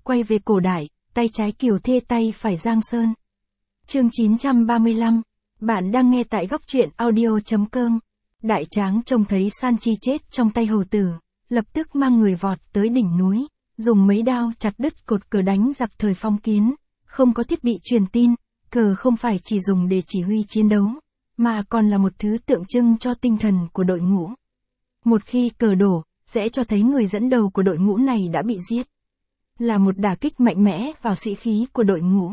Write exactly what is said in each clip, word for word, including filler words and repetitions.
quay về cổ đại, tay trái Kiều Thê tay phải Giang Sơn. Chương chín trăm ba mươi lăm. Bạn đang nghe tại góc truyện audio chấm com. Đại Tráng trông thấy San Chi chết trong tay hầu tử, lập tức mang người vọt tới đỉnh núi, dùng mấy đao chặt đứt cột cờ đánh giặc thời phong kiến, không có thiết bị truyền tin, cờ không phải chỉ dùng để chỉ huy chiến đấu, mà còn là một thứ tượng trưng cho tinh thần của đội ngũ. Một khi cờ đổ, sẽ cho thấy người dẫn đầu của đội ngũ này đã bị giết. Là một đả kích mạnh mẽ vào sĩ khí của đội ngũ.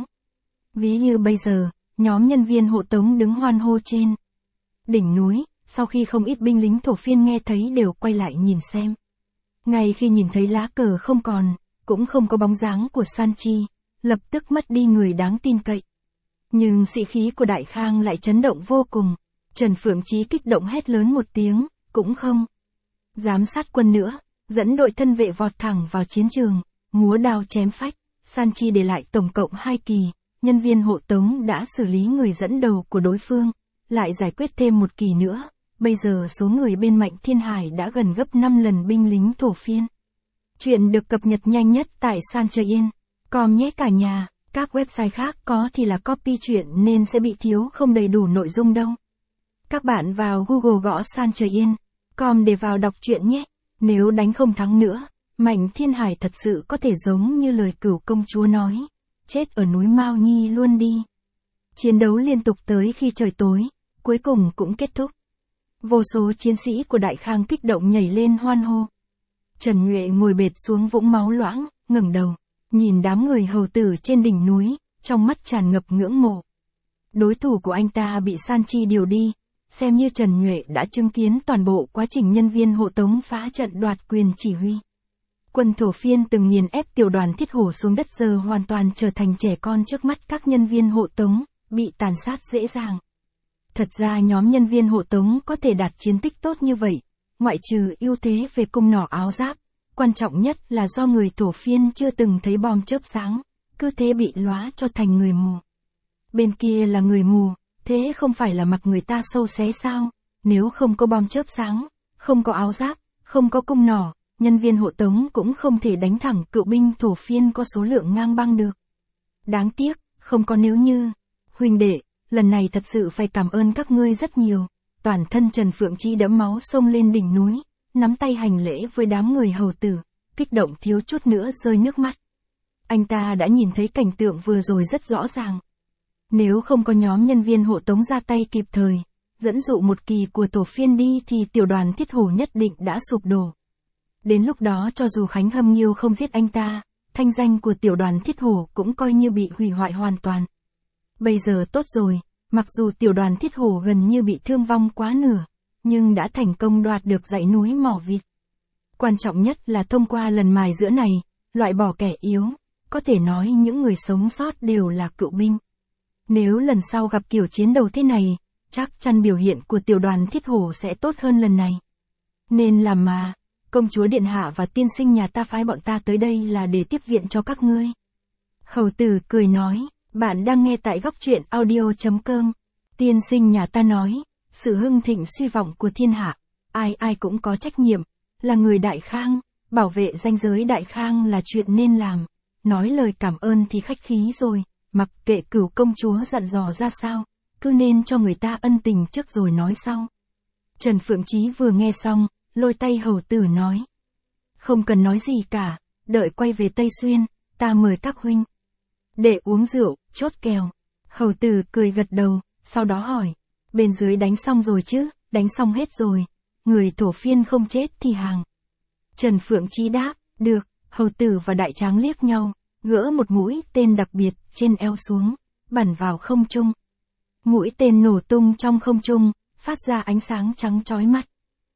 Ví như bây giờ, nhóm nhân viên hộ tống đứng hoan hô trên đỉnh núi, sau khi không ít binh lính thổ phiên nghe thấy đều quay lại nhìn xem. Ngay khi nhìn thấy lá cờ không còn, cũng không có bóng dáng của San Chi, lập tức mất đi người đáng tin cậy. Nhưng sĩ khí của Đại Khang lại chấn động vô cùng. Trần Phượng Chí kích động hét lớn một tiếng, cũng không dám sát quân nữa, dẫn đội thân vệ vọt thẳng vào chiến trường, múa đao chém phách. San Chi để lại tổng cộng hai kỳ, nhân viên hộ tống đã xử lý người dẫn đầu của đối phương, lại giải quyết thêm một kỳ nữa. Bây giờ số người bên Mạnh Thiên Hải đã gần gấp năm lần binh lính thổ phiên. Chuyện được cập nhật nhanh nhất tại san chơi yên chấm com nhé cả nhà. Các website khác có thì là copy chuyện nên sẽ bị thiếu không đầy đủ nội dung đâu. Các bạn vào Google gõ san chơi yên chấm com để vào đọc truyện nhé. Nếu đánh không thắng nữa, Mạnh Thiên Hải thật sự có thể giống như lời Cửu công chúa nói, chết ở núi Mao Nhi luôn đi. Chiến đấu liên tục tới khi trời tối, cuối cùng cũng kết thúc. Vô số chiến sĩ của Đại Khang kích động nhảy lên hoan hô. Trần Nhuệ ngồi bệt xuống vũng máu loãng, ngẩng đầu, nhìn đám người hầu tử trên đỉnh núi, trong mắt tràn ngập ngưỡng mộ. Đối thủ của anh ta bị San Chi điều đi, xem như Trần Nhuệ đã chứng kiến toàn bộ quá trình nhân viên hộ tống phá trận đoạt quyền chỉ huy. Quân thổ phiên từng nghiền ép tiểu đoàn Thiết Hổ xuống đất giờ hoàn toàn trở thành trẻ con trước mắt các nhân viên hộ tống, bị tàn sát dễ dàng. Thật ra nhóm nhân viên hộ tống có thể đạt chiến tích tốt như vậy, ngoại trừ ưu thế về cung nỏ áo giáp, quan trọng nhất là do người thổ phiên chưa từng thấy bom chớp sáng, cứ thế bị lóa cho thành người mù. Bên kia là người mù, thế không phải là mặc người ta sâu xé sao? Nếu không có bom chớp sáng, không có áo giáp, không có cung nỏ, nhân viên hộ tống cũng không thể đánh thẳng cựu binh thổ phiên có số lượng ngang băng được. Đáng tiếc, không có nếu như. Huynh đệ, lần này thật sự phải cảm ơn các ngươi rất nhiều. Toàn thân Trần Phượng Chí đẫm máu xông lên đỉnh núi, nắm tay hành lễ với đám người hầu tử, kích động thiếu chút nữa rơi nước mắt. Anh ta đã nhìn thấy cảnh tượng vừa rồi rất rõ ràng. Nếu không có nhóm nhân viên hộ tống ra tay kịp thời, dẫn dụ một kỳ của thổ phiên đi thì tiểu đoàn Thiết Hổ nhất định đã sụp đổ. Đến lúc đó cho dù Khánh Hâm Nghiêu không giết anh ta, thanh danh của tiểu đoàn Thiết Hổ cũng coi như bị hủy hoại hoàn toàn. Bây giờ tốt rồi, mặc dù tiểu đoàn Thiết Hổ gần như bị thương vong quá nửa, nhưng đã thành công đoạt được dãy núi Mỏ Vịt. Quan trọng nhất là thông qua lần mài giũa này, loại bỏ kẻ yếu, có thể nói những người sống sót đều là cựu binh. Nếu lần sau gặp kiểu chiến đấu thế này, chắc chắn biểu hiện của tiểu đoàn Thiết Hổ sẽ tốt hơn lần này. Nên làm mà, công chúa điện hạ và tiên sinh nhà ta phái bọn ta tới đây là để tiếp viện cho các ngươi. Hầu tử cười nói, bạn đang nghe tại góc truyện audio chấm com. Tiên sinh nhà ta nói, sự hưng thịnh suy vọng của thiên hạ, ai ai cũng có trách nhiệm, là người Đại Khang, bảo vệ danh giới Đại Khang là chuyện nên làm. Nói lời cảm ơn thì khách khí rồi, mặc kệ Cửu công chúa dặn dò ra sao, cứ nên cho người ta ân tình trước rồi nói sau. Trần Phượng Chí vừa nghe xong, lôi tay hầu tử nói, không cần nói gì cả, đợi quay về Tây Xuyên, ta mời các huynh để uống rượu, chốt kèo. Hầu tử cười gật đầu, sau đó hỏi, bên dưới đánh xong rồi chứ? Đánh xong hết rồi, người thổ phiên không chết thì hàng. Trần Phượng Chí đáp, được. Hầu tử và Đại Tráng liếc nhau, gỡ một mũi tên đặc biệt trên eo xuống, bắn vào không trung. Mũi tên nổ tung trong không trung, phát ra ánh sáng trắng chói mắt.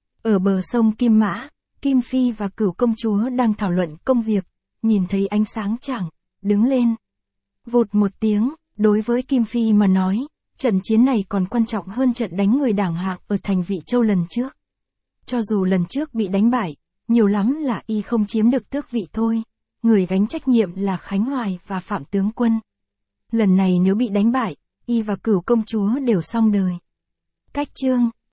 Ở bờ sông Kim Mã, Kim Phi và Cửu công chúa đang thảo luận công việc, nhìn thấy ánh sáng chảng, đứng lên. Vụt một tiếng, đối với Kim Phi mà nói, trận chiến này còn quan trọng hơn trận đánh người đảng hạng ở thành Vị Châu lần trước. Cho dù lần trước bị đánh bại, nhiều lắm là y không chiếm được tước vị thôi, người gánh trách nhiệm là Khánh Hoài và Phạm tướng quân. Lần này nếu bị đánh bại, y và Cửu công chúa đều xong đời. Cách chương